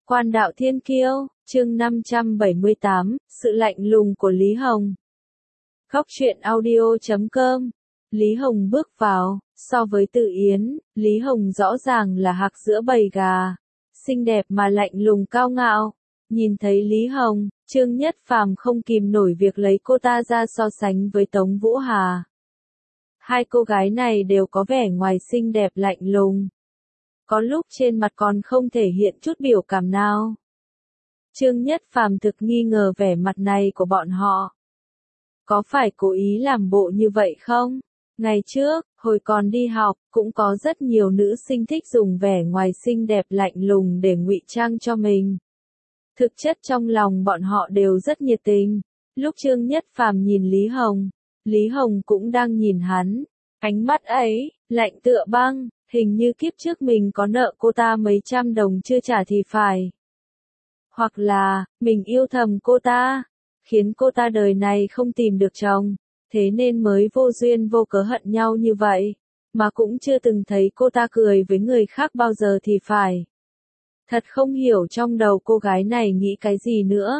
Quan đạo thiên kiêu, chương 578, sự lạnh lùng của Lý Hồng. Góc truyện audio.com. Lý Hồng bước vào, so với Từ Yến, Lý Hồng rõ ràng là hạc giữa bầy gà, xinh đẹp mà lạnh lùng cao ngạo. Nhìn thấy Lý Hồng, Trương Nhất Phàm không kìm nổi việc lấy cô ta ra so sánh với Tống Vũ Hà. Hai cô gái này đều có vẻ ngoài xinh đẹp lạnh lùng. Có lúc trên mặt còn không thể hiện chút biểu cảm nào. Trương Nhất Phàm thực nghi ngờ vẻ mặt này của bọn họ. Có phải cố ý làm bộ như vậy không? Ngày trước, hồi còn đi học, cũng có rất nhiều nữ sinh thích dùng vẻ ngoài xinh đẹp lạnh lùng để ngụy trang cho mình. Thực chất trong lòng bọn họ đều rất nhiệt tình. Lúc Trương Nhất Phàm nhìn Lý Hồng cũng đang nhìn hắn. Ánh mắt ấy, lạnh tựa băng, hình như kiếp trước mình có nợ cô ta mấy trăm đồng chưa trả thì phải. Hoặc là, mình yêu thầm cô ta, khiến cô ta đời này không tìm được chồng, thế nên mới vô duyên vô cớ hận nhau như vậy, mà cũng chưa từng thấy cô ta cười với người khác bao giờ thì phải. Thật không hiểu trong đầu cô gái này nghĩ cái gì nữa.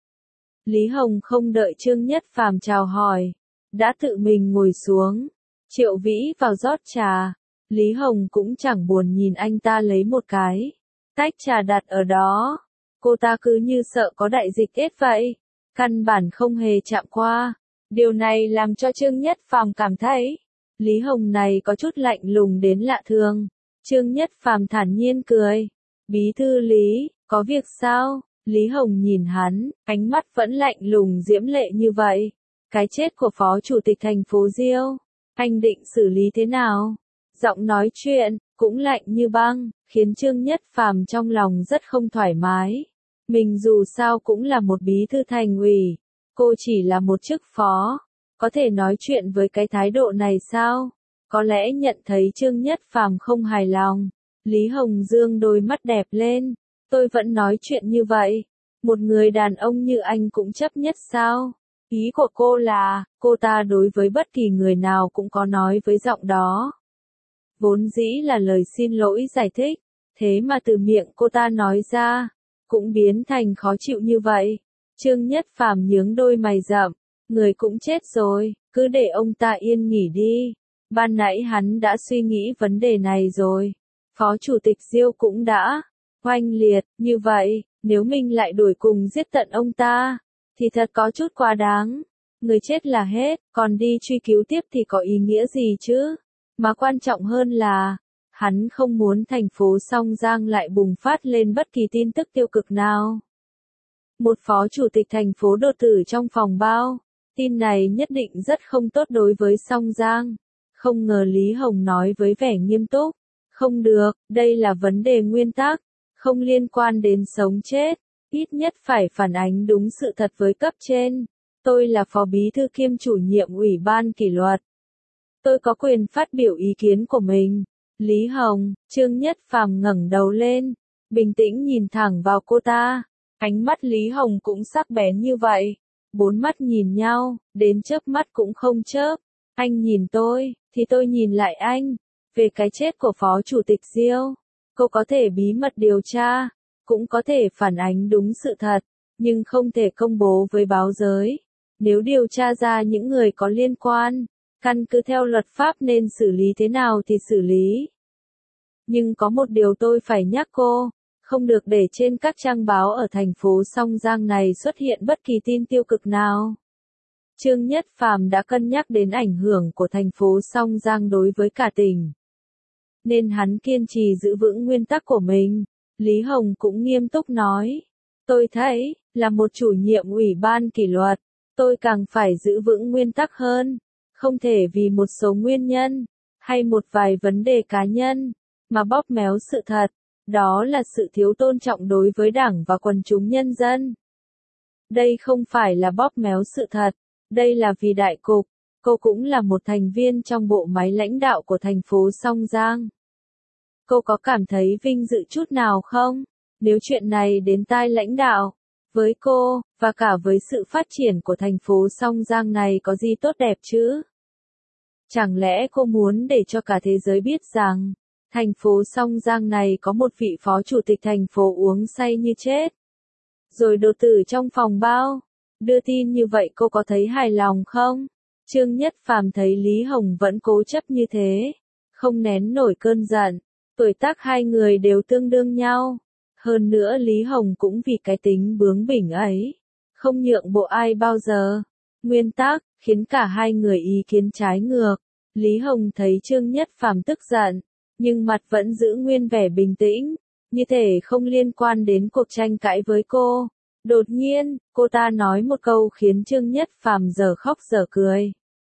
Lý Hồng không đợi Trương Nhất Phàm chào hỏi, đã tự mình ngồi xuống. Triệu Vĩ vào rót trà, Lý Hồng cũng chẳng buồn nhìn anh ta lấy một cái tách trà đặt ở đó. Cô ta cứ như sợ có đại dịch ết vậy, căn bản không hề chạm qua. Điều này làm cho Trương Nhất Phàm cảm thấy Lý Hồng này có chút lạnh lùng đến lạ thường. Trương Nhất Phàm thản nhiên cười. Bí thư Lý, có việc sao? Lý Hồng nhìn hắn, ánh mắt vẫn lạnh lùng diễm lệ như vậy. Cái chết của Phó Chủ tịch thành phố Diêu, anh định xử lý thế nào? Giọng nói chuyện, cũng lạnh như băng, khiến Trương Nhất Phàm trong lòng rất không thoải mái. Mình dù sao cũng là một bí thư thành ủy, cô chỉ là một chức phó, có thể nói chuyện với cái thái độ này sao? Có lẽ nhận thấy Trương Nhất Phàm không hài lòng, Lý Hồng dương đôi mắt đẹp lên. Tôi vẫn nói chuyện như vậy, một người đàn ông như anh cũng chấp nhất sao? Ý của cô là, cô ta đối với bất kỳ người nào cũng có nói với giọng đó. Vốn dĩ là lời xin lỗi giải thích, thế mà từ miệng cô ta nói ra, cũng biến thành khó chịu như vậy. Trương Nhất Phàm nhướng đôi mày rậm, người cũng chết rồi, cứ để ông ta yên nghỉ đi. Ban nãy hắn đã suy nghĩ vấn đề này rồi. Phó Chủ tịch Diêu cũng đã oanh liệt, như vậy, nếu mình lại đuổi cùng giết tận ông ta, thì thật có chút quá đáng. Người chết là hết, còn đi truy cứu tiếp thì có ý nghĩa gì chứ? Mà quan trọng hơn là, hắn không muốn thành phố Song Giang lại bùng phát lên bất kỳ tin tức tiêu cực nào. Một phó chủ tịch thành phố đột tử trong phòng bao, tin này nhất định rất không tốt đối với Song Giang. Không ngờ Lý Hồng nói với vẻ nghiêm túc, không được, đây là vấn đề nguyên tắc, không liên quan đến sống chết, ít nhất phải phản ánh đúng sự thật với cấp trên. Tôi là phó bí thư kiêm chủ nhiệm ủy ban kỷ luật. Tôi có quyền phát biểu ý kiến của mình. Lý Hồng, Trương Nhất Phàm ngẩng đầu lên, bình tĩnh nhìn thẳng vào cô ta. Ánh mắt Lý Hồng cũng sắc bén như vậy. Bốn mắt nhìn nhau, đến chớp mắt cũng không chớp. Anh nhìn tôi, thì tôi nhìn lại anh. Về cái chết của Phó Chủ tịch Diêu, cô có thể bí mật điều tra, cũng có thể phản ánh đúng sự thật, nhưng không thể công bố với báo giới. Nếu điều tra ra những người có liên quan, căn cứ theo luật pháp nên xử lý thế nào thì xử lý. Nhưng có một điều tôi phải nhắc cô, không được để trên các trang báo ở thành phố Song Giang này xuất hiện bất kỳ tin tiêu cực nào. Trương Nhất Phàm đã cân nhắc đến ảnh hưởng của thành phố Song Giang đối với cả tỉnh, nên hắn kiên trì giữ vững nguyên tắc của mình. Lý Hồng cũng nghiêm túc nói, tôi thấy, là một chủ nhiệm ủy ban kỷ luật, tôi càng phải giữ vững nguyên tắc hơn, không thể vì một số nguyên nhân, hay một vài vấn đề cá nhân, mà bóp méo sự thật, đó là sự thiếu tôn trọng đối với Đảng và quần chúng nhân dân. Đây không phải là bóp méo sự thật, đây là vì đại cục. Cô cũng là một thành viên trong bộ máy lãnh đạo của thành phố Song Giang. Cô có cảm thấy vinh dự chút nào không? Nếu chuyện này đến tai lãnh đạo, với cô, và cả với sự phát triển của thành phố Song Giang này có gì tốt đẹp chứ? Chẳng lẽ cô muốn để cho cả thế giới biết rằng, Thành phố Song Giang này có một vị phó chủ tịch thành phố uống say như chết. Rồi đột tử trong phòng bao. Đưa tin như vậy cô có thấy hài lòng không? Trương Nhất Phàm thấy Lý Hồng vẫn cố chấp như thế. Không nén nổi cơn giận. Tuổi tác hai người đều tương đương nhau. Hơn nữa Lý Hồng cũng vì cái tính bướng bỉnh ấy. Không nhượng bộ ai bao giờ. Nguyên tắc, khiến cả hai người ý kiến trái ngược. Lý Hồng thấy Trương Nhất Phàm tức giận. Nhưng mặt vẫn giữ nguyên vẻ bình tĩnh. Như thể không liên quan đến cuộc tranh cãi với cô. Đột nhiên, cô ta nói một câu khiến Trương Nhất Phàm giờ khóc giờ cười.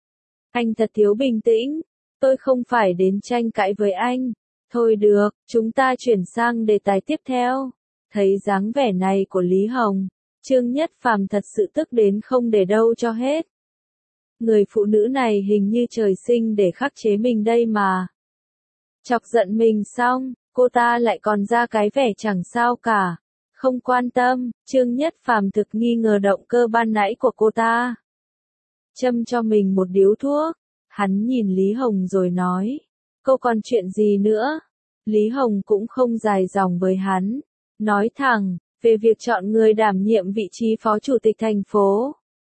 Anh thật thiếu bình tĩnh. Tôi không phải đến tranh cãi với anh. Thôi được, chúng ta chuyển sang đề tài tiếp theo. Thấy dáng vẻ này của Lý Hồng, Trương Nhất Phàm thật sự tức đến không để đâu cho hết. Người phụ nữ này hình như trời sinh để khắc chế mình đây mà. Chọc giận mình xong, cô ta lại còn ra cái vẻ chẳng sao cả. Không quan tâm, Trương Nhất Phàm thực nghi ngờ động cơ ban nãy của cô ta. Châm cho mình một điếu thuốc, hắn nhìn Lý Hồng rồi nói. Cô còn chuyện gì nữa? Lý Hồng cũng không dài dòng với hắn. Nói thẳng, về việc chọn người đảm nhiệm vị trí phó chủ tịch thành phố.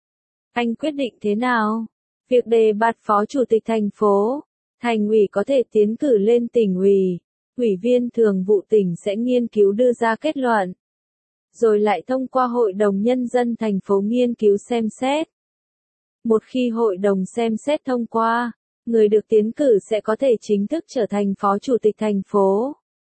Anh quyết định thế nào? Việc đề bạt phó chủ tịch thành phố, thành ủy có thể tiến cử lên tỉnh ủy. Ủy viên thường vụ tỉnh sẽ nghiên cứu đưa ra kết luận. Rồi lại thông qua Hội đồng Nhân dân thành phố nghiên cứu xem xét. Một khi hội đồng xem xét thông qua, người được tiến cử sẽ có thể chính thức trở thành phó chủ tịch thành phố.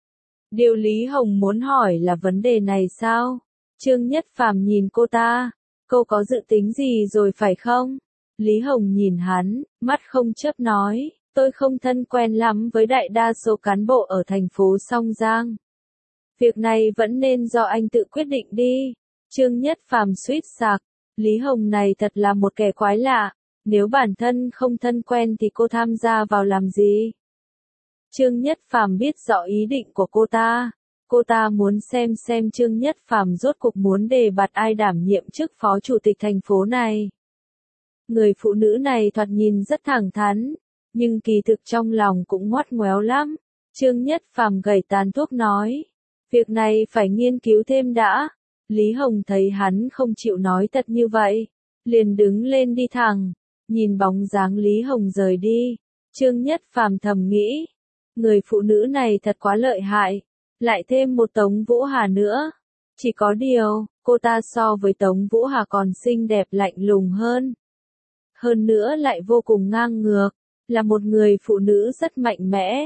Điều Lý Hồng muốn hỏi là vấn đề này sao? Trương Nhất Phàm nhìn cô ta. Cô có dự tính gì rồi phải không? Lý Hồng nhìn hắn, mắt không chớp nói. Tôi không thân quen lắm với đại đa số cán bộ ở thành phố Song Giang. Việc này vẫn nên do anh tự quyết định đi. Trương Nhất Phàm suýt sặc. Lý Hồng này thật là một kẻ quái lạ. Nếu bản thân không thân quen thì cô tham gia vào làm gì? Trương Nhất Phàm biết rõ ý định của cô ta. Cô ta muốn xem Trương Nhất Phàm rốt cuộc muốn đề bạt ai đảm nhiệm chức phó chủ tịch thành phố này. Người phụ nữ này thoạt nhìn rất thẳng thắn, nhưng kỳ thực trong lòng cũng ngoắt ngoéo lắm. Trương Nhất Phàm gẩy tàn thuốc nói. Việc này phải nghiên cứu thêm đã. Lý Hồng thấy hắn không chịu nói thật như vậy. Liền đứng lên đi thẳng. Nhìn bóng dáng Lý Hồng rời đi. Trương Nhất Phàm thầm nghĩ. Người phụ nữ này thật quá lợi hại. Lại thêm một Tống Vũ Hà nữa. Chỉ có điều, cô ta so với Tống Vũ Hà còn xinh đẹp lạnh lùng hơn. Hơn nữa lại vô cùng ngang ngược. Là một người phụ nữ rất mạnh mẽ.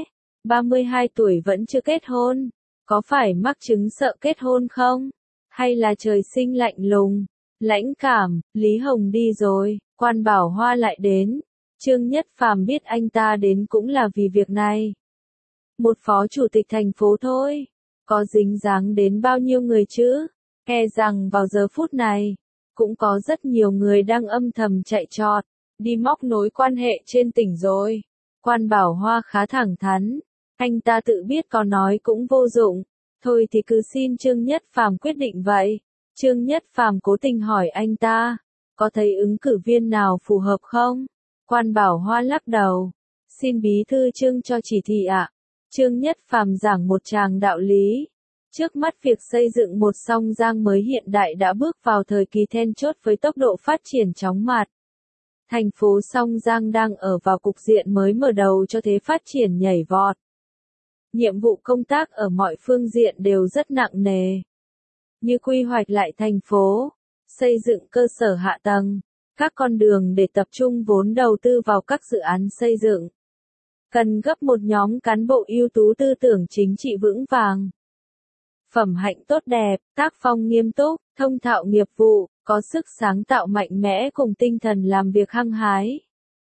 32 tuổi vẫn chưa kết hôn. Có phải mắc chứng sợ kết hôn không? Hay là trời sinh lạnh lùng, lãnh cảm? Lý Hồng đi rồi, Quan Bảo Hoa lại đến. Trương Nhất Phàm biết anh ta đến cũng là vì việc này. Một phó chủ tịch thành phố thôi, có dính dáng đến bao nhiêu người chứ? E rằng vào giờ phút này, cũng có rất nhiều người đang âm thầm chạy trọt, đi móc nối quan hệ trên tỉnh rồi. Quan Bảo Hoa khá thẳng thắn, anh ta tự biết có nói cũng vô dụng. Thôi thì cứ xin Trương Nhất Phàm quyết định vậy. Trương Nhất Phàm cố tình hỏi anh ta, có thấy ứng cử viên nào phù hợp không? Quan Bảo Hoa lắc đầu, xin bí thư Trương cho chỉ thị ạ. Trương Nhất Phàm giảng một tràng đạo lý. Trước mắt việc xây dựng một Song Giang mới hiện đại đã bước vào thời kỳ then chốt với tốc độ phát triển chóng mặt. Thành phố Song Giang đang ở vào cục diện mới mở đầu cho thế phát triển nhảy vọt. Nhiệm vụ công tác ở mọi phương diện đều rất nặng nề. Như quy hoạch lại thành phố, xây dựng cơ sở hạ tầng, các con đường để tập trung vốn đầu tư vào các dự án xây dựng. Cần gấp một nhóm cán bộ ưu tú tư tưởng chính trị vững vàng. Phẩm hạnh tốt đẹp, tác phong nghiêm túc, thông thạo nghiệp vụ, có sức sáng tạo mạnh mẽ cùng tinh thần làm việc hăng hái.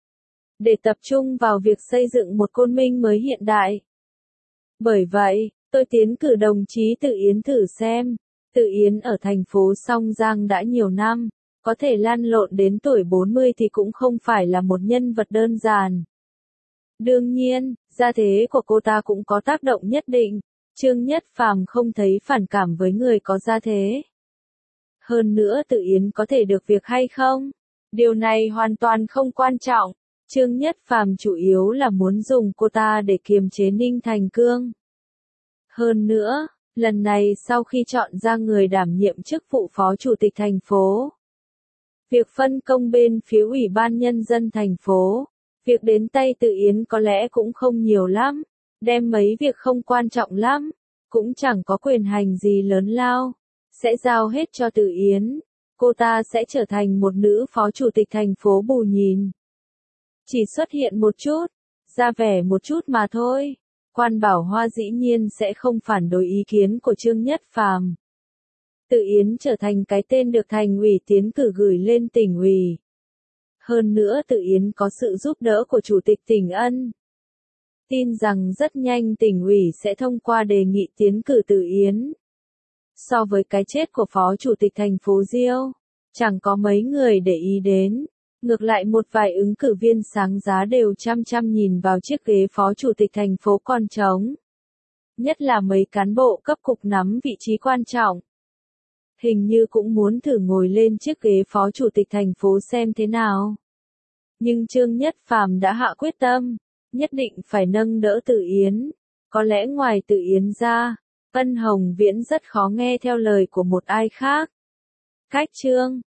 Để tập trung vào việc xây dựng một Côn Minh mới hiện đại. Bởi vậy, tôi tiến cử đồng chí Từ Yến thử xem. Từ Yến ở thành phố Song Giang đã nhiều năm, có thể lăn lộn đến tuổi 40 thì cũng không phải là một nhân vật đơn giản. Đương nhiên, gia thế của cô ta cũng có tác động nhất định. Trương Nhất Phàm không thấy phản cảm với người có gia thế. Hơn nữa Từ Yến có thể được việc hay không? Điều này hoàn toàn không quan trọng. Trương Nhất Phàm chủ yếu là muốn dùng cô ta để kiềm chế Ninh Thành Cương. Hơn nữa, lần này sau khi chọn ra người đảm nhiệm chức vụ phó chủ tịch thành phố, việc phân công bên phía Ủy ban Nhân dân thành phố, việc đến tay Từ Yến có lẽ cũng không nhiều lắm, đem mấy việc không quan trọng lắm, cũng chẳng có quyền hành gì lớn lao, sẽ giao hết cho Từ Yến, cô ta sẽ trở thành một nữ phó chủ tịch thành phố bù nhìn. Chỉ xuất hiện một chút, ra vẻ một chút mà thôi. Quan Bảo Hoa dĩ nhiên sẽ không phản đối ý kiến của Trương Nhất Phàm. Từ Yến trở thành cái tên được thành ủy tiến cử gửi lên tỉnh ủy. Hơn nữa Từ Yến có sự giúp đỡ của Chủ tịch tỉnh Ân. Tin rằng rất nhanh tỉnh ủy sẽ thông qua đề nghị tiến cử Từ Yến. So với cái chết của Phó Chủ tịch thành phố Diêu, chẳng có mấy người để ý đến. Ngược lại một vài ứng cử viên sáng giá đều chăm chăm nhìn vào chiếc ghế Phó Chủ tịch thành phố còn trống. Nhất là mấy cán bộ cấp cục nắm vị trí quan trọng. Hình như cũng muốn thử ngồi lên chiếc ghế Phó Chủ tịch thành phố xem thế nào. Nhưng Trương Nhất Phàm đã hạ quyết tâm, nhất định phải nâng đỡ Từ Yến. Có lẽ ngoài Từ Yến ra, Ân Hồng Viễn rất khó nghe theo lời của một ai khác. Cách Trương